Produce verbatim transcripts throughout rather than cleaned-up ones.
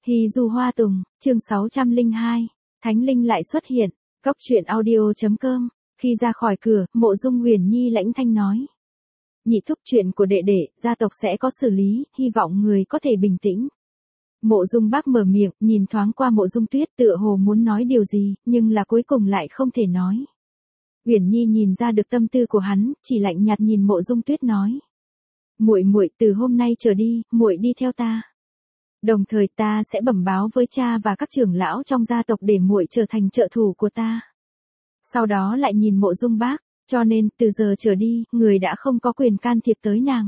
Hy Du Hoa Tùng, chương sáu trăm lẻ hai, Thánh Linh lại xuất hiện, góc truyện audio.com, khi ra khỏi cửa, Mộ Dung Huyền Nhi lãnh thanh nói. Nhị thúc, chuyện của đệ đệ, gia tộc sẽ có xử lý, hy vọng người có thể bình tĩnh. Mộ Dung Bác mở miệng, nhìn thoáng qua Mộ Dung Tuyết tựa hồ muốn nói điều gì, nhưng là cuối cùng lại không thể nói. Huyền Nhi nhìn ra được tâm tư của hắn, chỉ lạnh nhạt nhìn Mộ Dung Tuyết nói. Muội muội, từ hôm nay trở đi, muội đi theo ta. Đồng thời ta sẽ bẩm báo với cha và các trưởng lão trong gia tộc để muội trở thành trợ thủ của ta. Sau đó lại nhìn Mộ Dung Bác, cho nên từ giờ trở đi, người đã không có quyền can thiệp tới nàng.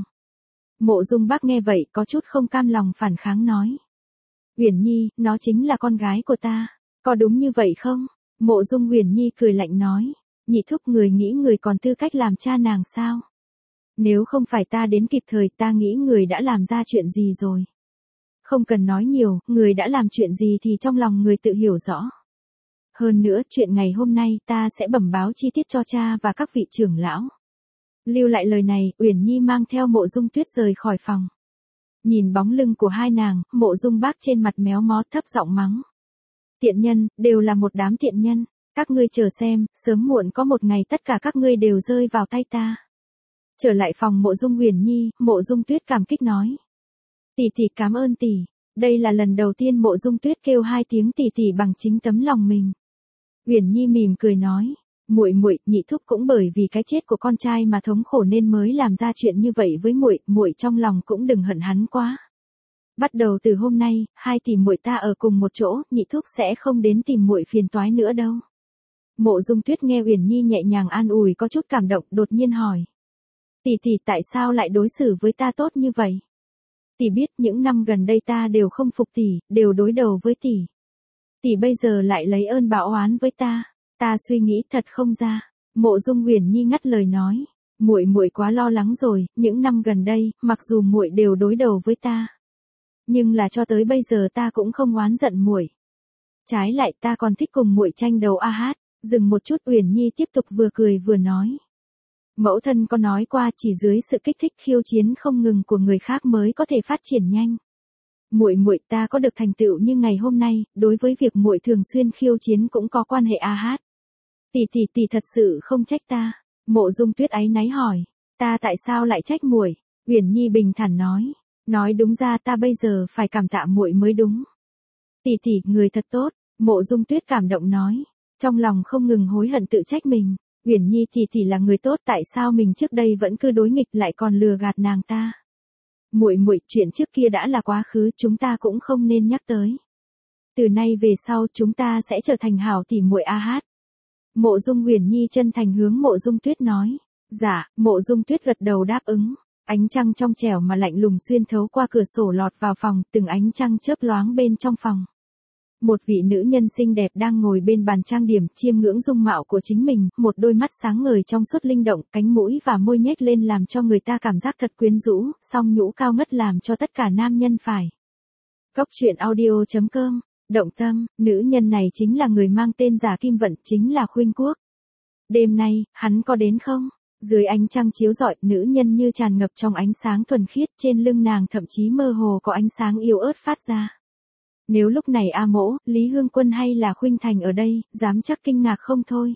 Mộ Dung Bác nghe vậy có chút không cam lòng phản kháng nói. Huyền Nhi, nó chính là con gái của ta, có đúng như vậy không? Mộ Dung Huyền Nhi cười lạnh nói. Nhị thúc, người nghĩ người còn tư cách làm cha nàng sao? Nếu không phải ta đến kịp thời, ta nghĩ người đã làm ra chuyện gì rồi. Không cần nói nhiều, người đã làm chuyện gì thì trong lòng người tự hiểu rõ. Hơn nữa, chuyện ngày hôm nay ta sẽ bẩm báo chi tiết cho cha và các vị trưởng lão. Lưu lại lời này, Uyển Nhi mang theo Mộ Dung Tuyết rời khỏi phòng. Nhìn bóng lưng của hai nàng, Mộ Dung Bác trên mặt méo mó thấp giọng mắng. Tiện nhân, đều là một đám tiện nhân, các ngươi chờ xem, sớm muộn có một ngày tất cả các ngươi đều rơi vào tay ta. Trở lại phòng Mộ Dung Huyền Nhi, Mộ Dung Tuyết cảm kích nói. Tỷ tỷ, cảm ơn tỷ. Đây là lần đầu tiên Mộ Dung Tuyết kêu hai tiếng tỷ tỷ bằng chính tấm lòng mình. Huyền Nhi mỉm cười nói, muội muội, nhị thúc cũng bởi vì cái chết của con trai mà thống khổ nên mới làm ra chuyện như vậy với muội, muội trong lòng cũng đừng hận hắn quá. Bắt đầu từ hôm nay, hai tỷ muội ta ở cùng một chỗ, nhị thúc sẽ không đến tìm muội phiền toái nữa đâu. Mộ Dung Tuyết nghe Huyền Nhi nhẹ nhàng an ủi có chút cảm động, đột nhiên hỏi. Tỷ tỷ, tại sao lại đối xử với ta tốt như vậy? Tỷ biết những năm gần đây ta đều không phục tỷ, đều đối đầu với tỷ. Tỷ bây giờ lại lấy ơn báo oán với ta, ta suy nghĩ thật không ra. Mộ Dung Huyền Nhi ngắt lời nói, muội muội quá lo lắng rồi, những năm gần đây, mặc dù muội đều đối đầu với ta, nhưng là cho tới bây giờ ta cũng không oán giận muội. Trái lại ta còn thích cùng muội tranh đấu a hát. Dừng một chút, Uyển Nhi tiếp tục vừa cười vừa nói. Mẫu thân có nói qua, chỉ dưới sự kích thích khiêu chiến không ngừng của người khác mới có thể phát triển nhanh. Muội muội, ta có được thành tựu như ngày hôm nay, đối với việc muội thường xuyên khiêu chiến cũng có quan hệ a hát. Tỷ tỷ tỷ thật sự không trách ta. Mộ Dung Tuyết áy náy hỏi, ta tại sao lại trách muội? Uyển Nhi bình thản nói, nói đúng ra ta bây giờ phải cảm tạ muội mới đúng. Tỷ tỷ, người thật tốt. Mộ Dung Tuyết cảm động nói, trong lòng không ngừng hối hận tự trách mình. Uyển Nhi tỷ tỷ là người tốt, tại sao mình trước đây vẫn cứ đối nghịch lại còn lừa gạt nàng ta? Muội muội, chuyện trước kia đã là quá khứ, chúng ta cũng không nên nhắc tới. Từ nay về sau chúng ta sẽ trở thành hảo tỷ muội a hát. Mộ Dung Huyền Nhi chân thành hướng Mộ Dung Tuyết nói. Dạ. Mộ Dung Tuyết gật đầu đáp ứng. Ánh trăng trong trẻo mà lạnh lùng xuyên thấu qua cửa sổ lọt vào phòng, từng ánh trăng chớp loáng bên trong phòng. Một vị nữ nhân xinh đẹp đang ngồi bên bàn trang điểm, chiêm ngưỡng dung mạo của chính mình, một đôi mắt sáng ngời trong suốt linh động, cánh mũi và môi nhếch lên làm cho người ta cảm giác thật quyến rũ, song nhũ cao ngất làm cho tất cả nam nhân phải. Góc truyện audio.com, động tâm, nữ nhân này chính là người mang tên giả Kim Vận, chính là Khuynh Quốc. Đêm nay, hắn có đến không? Dưới ánh trăng chiếu rọi, nữ nhân như tràn ngập trong ánh sáng thuần khiết, trên lưng nàng thậm chí mơ hồ có ánh sáng yếu ớt phát ra. Nếu lúc này A Mỗ, Lý Hương Quân hay là Khuynh Thành ở đây, dám chắc kinh ngạc không thôi.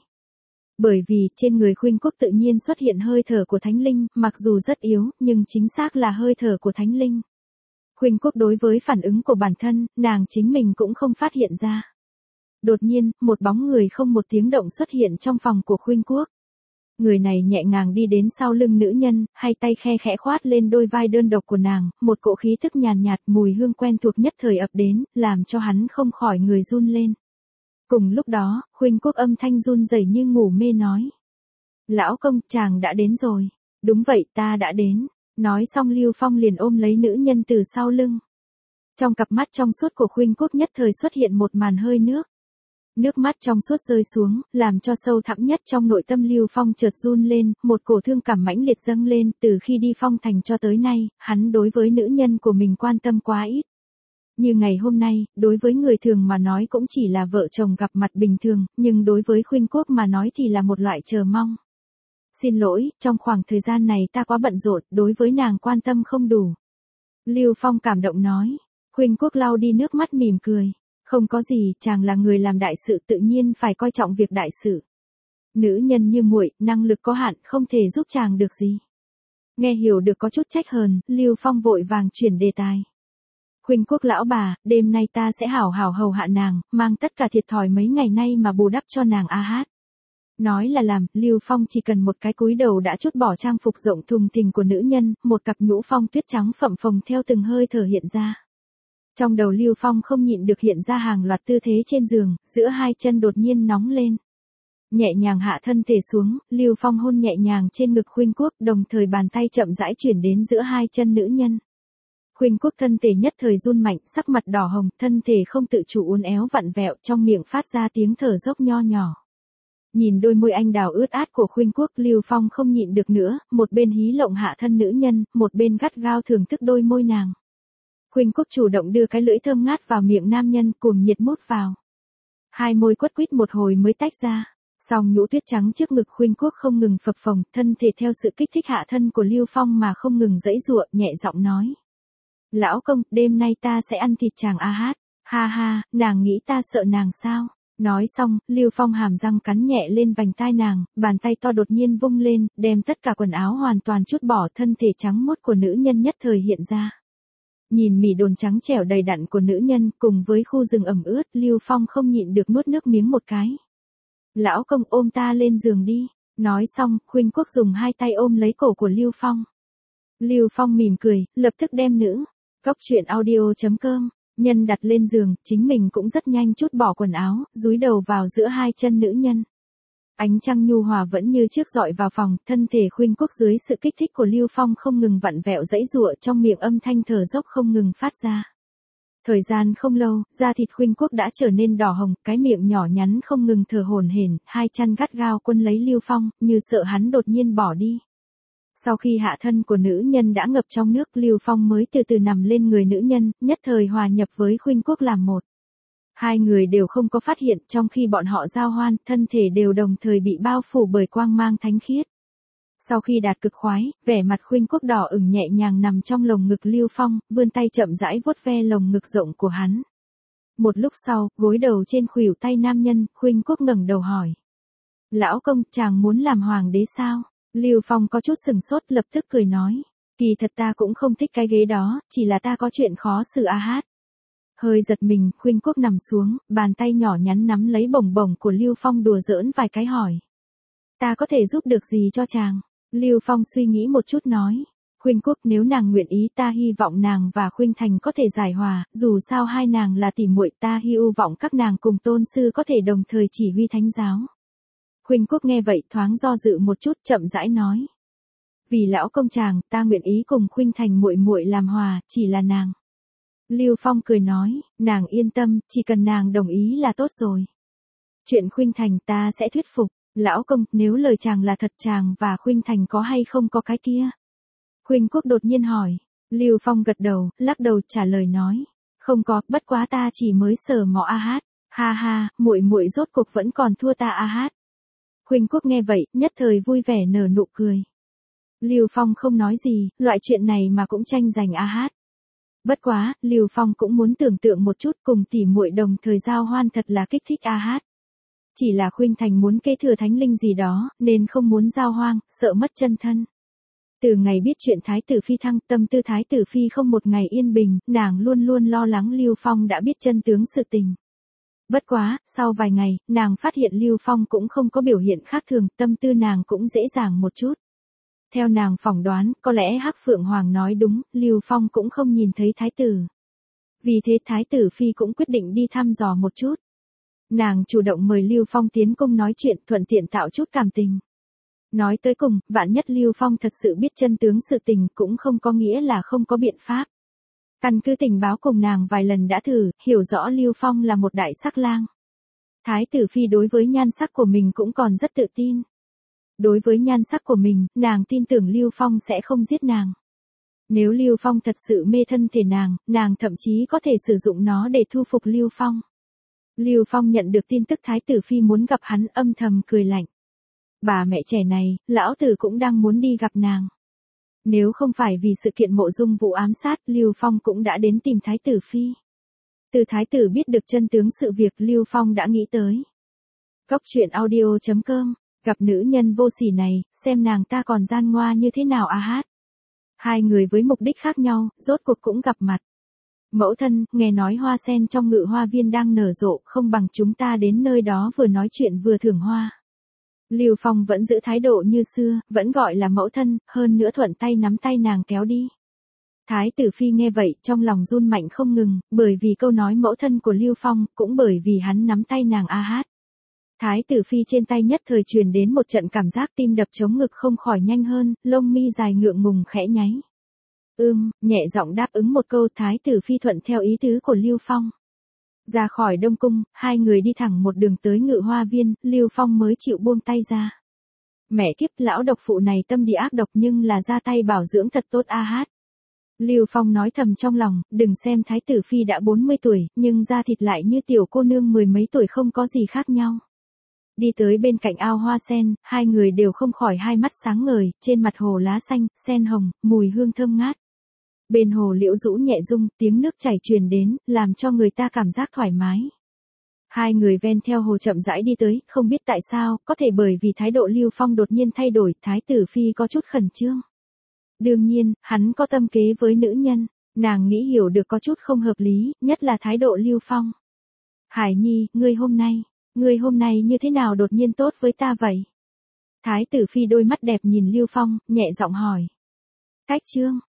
Bởi vì, trên người Khuynh Quốc tự nhiên xuất hiện hơi thở của Thánh Linh, mặc dù rất yếu, nhưng chính xác là hơi thở của Thánh Linh. Khuynh Quốc đối với phản ứng của bản thân, nàng chính mình cũng không phát hiện ra. Đột nhiên, một bóng người không một tiếng động xuất hiện trong phòng của Khuynh Quốc. Người này nhẹ nhàng đi đến sau lưng nữ nhân, hai tay khe khẽ khoát lên đôi vai đơn độc của nàng, một cỗ khí thức nhàn nhạt, mùi hương quen thuộc nhất thời ập đến, làm cho hắn không khỏi người run lên. Cùng lúc đó, Khuynh Quốc âm thanh run rẩy như ngủ mê nói. Lão công, chàng đã đến rồi. Đúng vậy, ta đã đến. Nói xong Lưu Phong liền ôm lấy nữ nhân từ sau lưng. Trong cặp mắt trong suốt của Khuynh Quốc nhất thời xuất hiện một màn hơi nước. Nước mắt trong suốt rơi xuống, làm cho sâu thẳm nhất trong nội tâm Lưu Phong chợt run lên, một cổ thương cảm mãnh liệt dâng lên, từ khi đi Phong Thành cho tới nay, hắn đối với nữ nhân của mình quan tâm quá ít. Như ngày hôm nay, đối với người thường mà nói cũng chỉ là vợ chồng gặp mặt bình thường, nhưng đối với Khuynh Quốc mà nói thì là một loại chờ mong. Xin lỗi, trong khoảng thời gian này ta quá bận rộn, đối với nàng quan tâm không đủ. Lưu Phong cảm động nói. Khuynh Quốc lau đi nước mắt mỉm cười. Không có gì, chàng là người làm đại sự tự nhiên phải coi trọng việc đại sự. Nữ nhân như muội, năng lực có hạn, không thể giúp chàng được gì. Nghe hiểu được có chút trách hờn, Lưu Phong vội vàng chuyển đề tài. Khuynh Quốc lão bà, đêm nay ta sẽ hảo hảo hầu hạ nàng, mang tất cả thiệt thòi mấy ngày nay mà bù đắp cho nàng a hát. Nói là làm, Lưu Phong chỉ cần một cái cúi đầu đã trút bỏ trang phục rộng thùng thình của nữ nhân, một cặp nhũ phong tuyết trắng phập phồng theo từng hơi thở hiện ra. Trong đầu Lưu Phong không nhịn được hiện ra hàng loạt tư thế trên giường, giữa hai chân đột nhiên nóng lên. Nhẹ nhàng hạ thân thể xuống, Lưu Phong hôn nhẹ nhàng trên ngực Khuynh Quốc, đồng thời bàn tay chậm rãi chuyển đến giữa hai chân nữ nhân. Khuynh Quốc thân thể nhất thời run mạnh, sắc mặt đỏ hồng, thân thể không tự chủ uốn éo vặn vẹo, trong miệng phát ra tiếng thở dốc nho nhỏ. Nhìn đôi môi anh đào ướt át của Khuynh Quốc, Lưu Phong không nhịn được nữa, một bên hí lộng hạ thân nữ nhân, một bên gắt gao thưởng thức đôi môi nàng. Khuynh Quốc chủ động đưa cái lưỡi thơm ngát vào miệng nam nhân, cuồng nhiệt mút vào. Hai môi quất quýt một hồi mới tách ra. Song nhũ tuyết trắng trước ngực Khuynh Quốc không ngừng phập phồng, thân thể theo sự kích thích hạ thân của Lưu Phong mà không ngừng giãy giụa, nhẹ giọng nói: "Lão công, đêm nay ta sẽ ăn thịt chàng a hát." Ha ha, nàng nghĩ ta sợ nàng sao? Nói xong, Lưu Phong hàm răng cắn nhẹ lên vành tai nàng, bàn tay to đột nhiên vung lên, đem tất cả quần áo hoàn toàn trút bỏ, thân thể trắng muốt của nữ nhân nhất thời hiện ra. Nhìn mỉ đồn trắng trẻo đầy đặn của nữ nhân, cùng với khu rừng ẩm ướt, Lưu Phong không nhịn được nuốt nước miếng một cái. "Lão công, ôm ta lên giường đi." Nói xong, Khuynh Quốc dùng hai tay ôm lấy cổ của Lưu Phong. Lưu Phong mỉm cười, lập tức đem nữ Cóc truyện audio chấm com nhân đặt lên giường, chính mình cũng rất nhanh trút bỏ quần áo, dúi đầu vào giữa hai chân nữ nhân. Ánh trăng nhu hòa vẫn như trước dọi vào phòng, thân thể Khuynh Quốc dưới sự kích thích của Lưu Phong không ngừng vặn vẹo giãy giụa, trong miệng âm thanh thở dốc không ngừng phát ra. Thời gian không lâu, da thịt Khuynh Quốc đã trở nên đỏ hồng, cái miệng nhỏ nhắn không ngừng thở hổn hển, hai chân gắt gao quân lấy Lưu Phong, như sợ hắn đột nhiên bỏ đi. Sau khi hạ thân của nữ nhân đã ngập trong nước, Lưu Phong mới từ từ nằm lên người nữ nhân, nhất thời hòa nhập với Khuynh Quốc làm một. Hai người đều không có phát hiện, trong khi bọn họ giao hoan, thân thể đều đồng thời bị bao phủ bởi quang mang thánh khiết. Sau khi đạt cực khoái, vẻ mặt Khuynh Quốc đỏ ửng nhẹ nhàng nằm trong lồng ngực Lưu Phong, vươn tay chậm rãi vuốt ve lồng ngực rộng của hắn. Một lúc sau, gối đầu trên khuỷu tay nam nhân, Khuynh Quốc ngẩng đầu hỏi: "Lão công, chàng muốn làm hoàng đế sao?" Lưu Phong có chút sừng sốt, lập tức cười nói: "Kỳ thật ta cũng không thích cái ghế đó, chỉ là ta có chuyện khó xử a hát." Hơi giật mình, Khuynh Quốc nằm xuống, bàn tay nhỏ nhắn nắm lấy bổng bổng của Lưu Phong đùa giỡn vài cái hỏi: "Ta có thể giúp được gì cho chàng?" Lưu Phong suy nghĩ một chút nói: "Khuynh Quốc, nếu nàng nguyện ý, ta hy vọng nàng và Khuynh Thành có thể giải hòa, dù sao hai nàng là tỉ muội, ta hy vọng các nàng cùng tôn sư có thể đồng thời chỉ huy thánh giáo." Khuynh Quốc nghe vậy thoáng do dự một chút, chậm rãi nói: "Vì lão công chàng, ta nguyện ý cùng Khuynh Thành muội muội làm hòa, chỉ là nàng." Lưu Phong cười nói: "Nàng yên tâm, chỉ cần nàng đồng ý là tốt rồi. Chuyện Khuynh Thành ta sẽ thuyết phục. Lão công, nếu lời chàng là thật, chàng và Khuynh Thành có hay không có cái kia?" Khuynh Quốc đột nhiên hỏi. Lưu Phong gật đầu, lắc đầu trả lời nói: "Không có, bất quá ta chỉ mới sờ mò a hát. Ha ha, muội muội rốt cuộc vẫn còn thua ta a hát." Khuynh Quốc nghe vậy, nhất thời vui vẻ nở nụ cười. Lưu Phong không nói gì, loại chuyện này mà cũng tranh giành a hát. Bất quá, Lưu Phong cũng muốn tưởng tượng một chút, cùng tỉ muội đồng thời giao hoan thật là kích thích a hát. Chỉ là Khuynh Thành muốn kế thừa thánh linh gì đó, nên không muốn giao hoang, sợ mất chân thân. Từ ngày biết chuyện Thái tử Phi thăng, tâm tư Thái tử Phi không một ngày yên bình, nàng luôn luôn lo lắng Lưu Phong đã biết chân tướng sự tình. Bất quá, sau vài ngày, nàng phát hiện Lưu Phong cũng không có biểu hiện khác thường, tâm tư nàng cũng dễ dàng một chút. Theo nàng phỏng đoán, có lẽ Hắc Phượng Hoàng nói đúng, Lưu Phong cũng không nhìn thấy Thái tử. Vì thế Thái tử Phi cũng quyết định đi thăm dò một chút. Nàng chủ động mời Lưu Phong tiến cung nói chuyện, thuận tiện tạo chút cảm tình. Nói tới cùng, vạn nhất Lưu Phong thật sự biết chân tướng sự tình cũng không có nghĩa là không có biện pháp. Căn cứ tình báo cùng nàng vài lần đã thử, hiểu rõ Lưu Phong là một đại sắc lang. Thái tử Phi đối với nhan sắc của mình cũng còn rất tự tin. Đối với nhan sắc của mình, nàng tin tưởng Lưu Phong sẽ không giết nàng. Nếu Lưu Phong thật sự mê thân thể nàng, nàng thậm chí có thể sử dụng nó để thu phục Lưu Phong. Lưu Phong nhận được tin tức Thái tử Phi muốn gặp hắn, âm thầm cười lạnh. Bà mẹ trẻ này, lão tử cũng đang muốn đi gặp nàng. Nếu không phải vì sự kiện Mộ Dung vụ ám sát, Lưu Phong cũng đã đến tìm Thái tử Phi. Từ Thái tử biết được chân tướng sự việc, Lưu Phong đã nghĩ tới. Góc truyện audio chấm com, gặp nữ nhân vô sỉ này, xem nàng ta còn gian ngoa như thế nào a hát. Hai người với mục đích khác nhau, rốt cuộc cũng gặp mặt. Mẫu thân, nghe nói hoa sen trong Ngự Hoa Viên đang nở rộ, không bằng chúng ta đến nơi đó vừa nói chuyện vừa thưởng hoa. Lưu Phong vẫn giữ thái độ như xưa, vẫn gọi là mẫu thân, hơn nữa thuận tay nắm tay nàng kéo đi. Thái tử Phi nghe vậy, trong lòng run mạnh không ngừng, bởi vì câu nói mẫu thân của Lưu Phong, cũng bởi vì hắn nắm tay nàng a hát. Thái tử Phi trên tay nhất thời truyền đến một trận cảm giác tim đập chống ngực không khỏi nhanh hơn, lông mi dài ngượng ngùng khẽ nháy. Ưm, nhẹ giọng đáp ứng một câu, Thái tử Phi thuận theo ý tứ của Lưu Phong. Ra khỏi Đông Cung, hai người đi thẳng một đường tới Ngự Hoa Viên, Lưu Phong mới chịu buông tay ra. Mẹ kiếp, lão độc phụ này tâm địa ác độc nhưng là ra tay bảo dưỡng thật tốt a hát. Lưu Phong nói thầm trong lòng, đừng xem Thái tử Phi đã bốn mươi tuổi, nhưng da thịt lại như tiểu cô nương mười mấy tuổi không có gì khác nhau. Đi tới bên cạnh ao hoa sen, hai người đều không khỏi hai mắt sáng ngời, trên mặt hồ lá xanh, sen hồng, mùi hương thơm ngát. Bên hồ liễu rũ nhẹ rung, tiếng nước chảy truyền đến, làm cho người ta cảm giác thoải mái. Hai người ven theo hồ chậm rãi đi tới, không biết tại sao, có thể bởi vì thái độ Lưu Phong đột nhiên thay đổi, Thái tử Phi có chút khẩn trương. Đương nhiên, hắn có tâm kế với nữ nhân, nàng nghĩ hiểu được có chút không hợp lý, nhất là thái độ Lưu Phong. Hải Nhi, ngươi hôm nay, ngươi hôm nay như thế nào đột nhiên tốt với ta vậy? Thái tử Phi đôi mắt đẹp nhìn Lưu Phong, nhẹ giọng hỏi. Cách chương